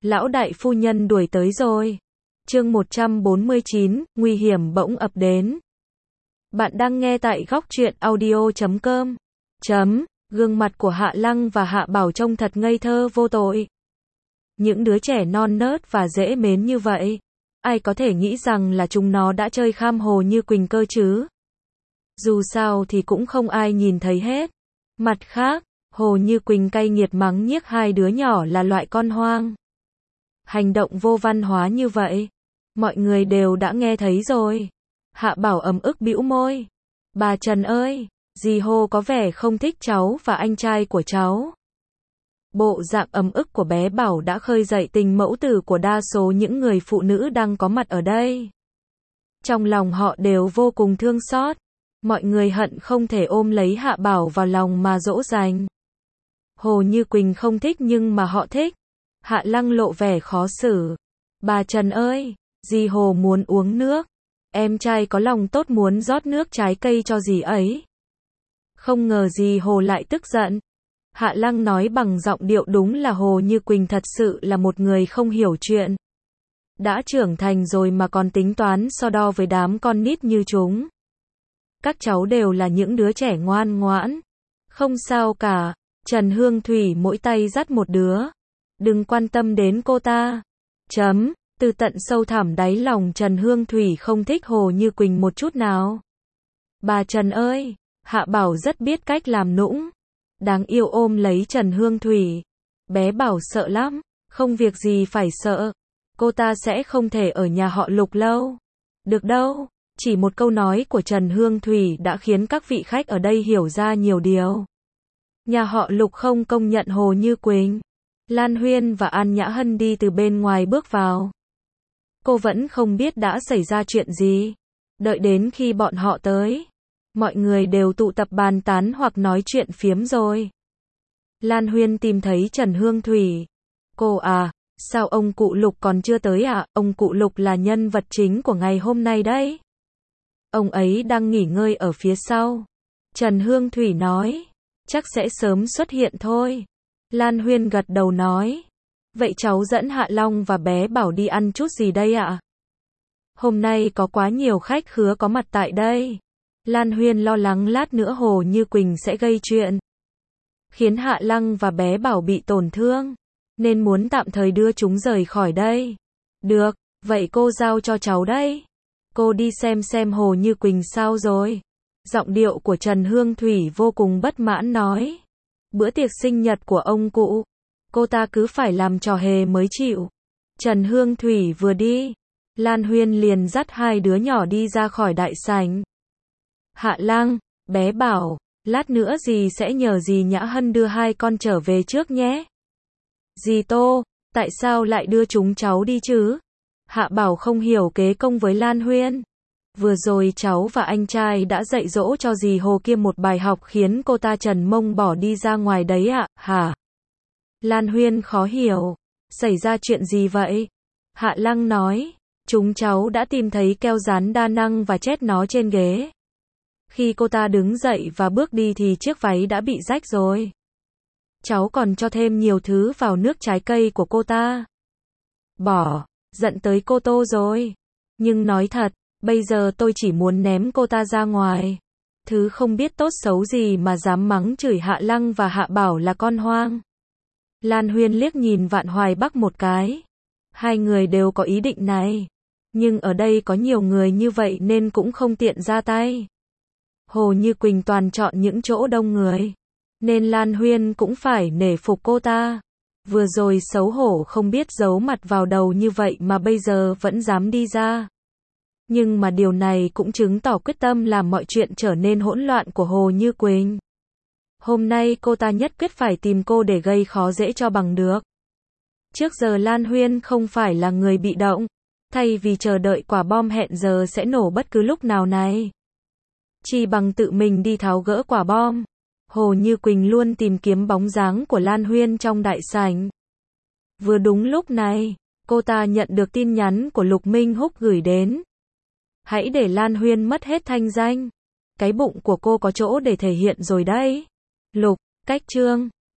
Lão đại phu nhân đuổi tới rồi. Chương 149, nguy hiểm bỗng ập đến. Bạn đang nghe tại góc truyện audio.com. Gương mặt của Hạ Lăng và Hạ Bảo trông thật ngây thơ vô tội. Những đứa trẻ non nớt và dễ mến như vậy, ai có thể nghĩ rằng là chúng nó đã chơi kham Hồ Như Quỳnh cơ chứ? Dù sao thì cũng không ai nhìn thấy hết. Mặt khác, Hồ Như Quỳnh cay nghiệt mắng nhiếc hai đứa nhỏ là loại con hoang. Hành động vô văn hóa như vậy, mọi người đều đã nghe thấy rồi. Hạ Bảo ấm ức bĩu môi. Bà Trần ơi, dì Hồ có vẻ không thích cháu và anh trai của cháu. Bộ dạng ấm ức của bé Bảo đã khơi dậy tình mẫu tử của đa số những người phụ nữ đang có mặt ở đây. Trong lòng họ đều vô cùng thương xót. Mọi người hận không thể ôm lấy Hạ Bảo vào lòng mà dỗ dành. Hồ Như Quỳnh không thích nhưng mà họ thích. Hạ Lăng lộ vẻ khó xử. Bà Trần ơi, dì Hồ muốn uống nước. Em trai có lòng tốt muốn rót nước trái cây cho dì ấy. Không ngờ dì Hồ lại tức giận. Hạ Lăng nói bằng giọng điệu đúng là Hồ Như Quỳnh thật sự là một người không hiểu chuyện. Đã trưởng thành rồi mà còn tính toán so đo với đám con nít như chúng. Các cháu đều là những đứa trẻ ngoan ngoãn. Không sao cả. Trần Hương Thủy mỗi tay dắt một đứa. Đừng quan tâm đến cô ta. Từ tận sâu thẳm đáy lòng Trần Hương Thủy không thích Hồ Như Quỳnh một chút nào. Bà Trần ơi, Hạ Bảo rất biết cách làm nũng. Đáng yêu ôm lấy Trần Hương Thủy. Bé Bảo sợ lắm, không việc gì phải sợ. Cô ta sẽ không thể ở nhà họ Lục lâu. Được đâu, chỉ một câu nói của Trần Hương Thủy đã khiến các vị khách ở đây hiểu ra nhiều điều. Nhà họ Lục không công nhận Hồ Như Quỳnh. Lan Huyên và An Nhã Hân đi từ bên ngoài bước vào. Cô vẫn không biết đã xảy ra chuyện gì. Đợi đến khi bọn họ tới, mọi người đều tụ tập bàn tán hoặc nói chuyện phiếm rồi. Lan Huyên tìm thấy Trần Hương Thủy. Cô à, sao ông cụ Lục còn chưa tới à? Ông cụ Lục là nhân vật chính của ngày hôm nay đấy. Ông ấy đang nghỉ ngơi ở phía sau. Trần Hương Thủy nói, chắc sẽ sớm xuất hiện thôi. Lan Huyên gật đầu nói, vậy cháu dẫn Hạ Long và bé Bảo đi ăn chút gì đây ạ? Hôm nay có quá nhiều khách khứa có mặt tại đây. Lan Huyên lo lắng lát nữa Hồ Như Quỳnh sẽ gây chuyện, khiến Hạ Lăng và bé Bảo bị tổn thương, nên muốn tạm thời đưa chúng rời khỏi đây. Được, vậy cô giao cho cháu đây. Cô đi xem Hồ Như Quỳnh sao rồi. Giọng điệu của Trần Hương Thủy vô cùng bất mãn nói. Bữa tiệc sinh nhật của ông cụ, cô ta cứ phải làm trò hề mới chịu. Trần Hương Thủy vừa đi, Lan Huyên liền dắt hai đứa nhỏ đi ra khỏi đại sảnh. Hạ Lăng, bé Bảo, lát nữa dì sẽ nhờ dì Nhã Hân đưa hai con trở về trước nhé. Dì Tô, tại sao lại đưa chúng cháu đi chứ? Hạ Bảo không hiểu kế công với Lan Huyên. Vừa rồi cháu và anh trai đã dạy dỗ cho dì Hồ kia một bài học khiến cô ta trần mông bỏ đi ra ngoài đấy ạ, hả? Lan Huyên khó hiểu. Xảy ra chuyện gì vậy? Hạ Lăng nói, chúng cháu đã tìm thấy keo dán đa năng và chét nó trên ghế. Khi cô ta đứng dậy và bước đi thì chiếc váy đã bị rách rồi. Cháu còn cho thêm nhiều thứ vào nước trái cây của cô ta. Bỏ, giận tới cô Tô rồi. Nhưng nói thật, bây giờ tôi chỉ muốn ném cô ta ra ngoài. Thứ không biết tốt xấu gì mà dám mắng chửi Hạ Lăng và Hạ Bảo là con hoang. Lan Huyên liếc nhìn Vạn Hoài Bắc một cái. Hai người đều có ý định này. Nhưng ở đây có nhiều người như vậy nên cũng không tiện ra tay. Hồ Như Quỳnh toàn chọn những chỗ đông người, nên Lan Huyên cũng phải nể phục cô ta. Vừa rồi xấu hổ không biết giấu mặt vào đầu như vậy mà bây giờ vẫn dám đi ra. Nhưng mà điều này cũng chứng tỏ quyết tâm làm mọi chuyện trở nên hỗn loạn của Hồ Như Quỳnh. Hôm nay cô ta nhất quyết phải tìm cô để gây khó dễ cho bằng được. Trước giờ Lan Huyên không phải là người bị động. Thay vì chờ đợi quả bom hẹn giờ sẽ nổ bất cứ lúc nào này, chỉ bằng tự mình đi tháo gỡ quả bom. Hồ Như Quỳnh luôn tìm kiếm bóng dáng của Lan Huyên trong đại sảnh. Vừa đúng lúc này, cô ta nhận được tin nhắn của Lục Minh Húc gửi đến. Hãy để Lan Huyên mất hết thanh danh. Cái bụng của cô có chỗ để thể hiện rồi đấy. Lục, cách chương.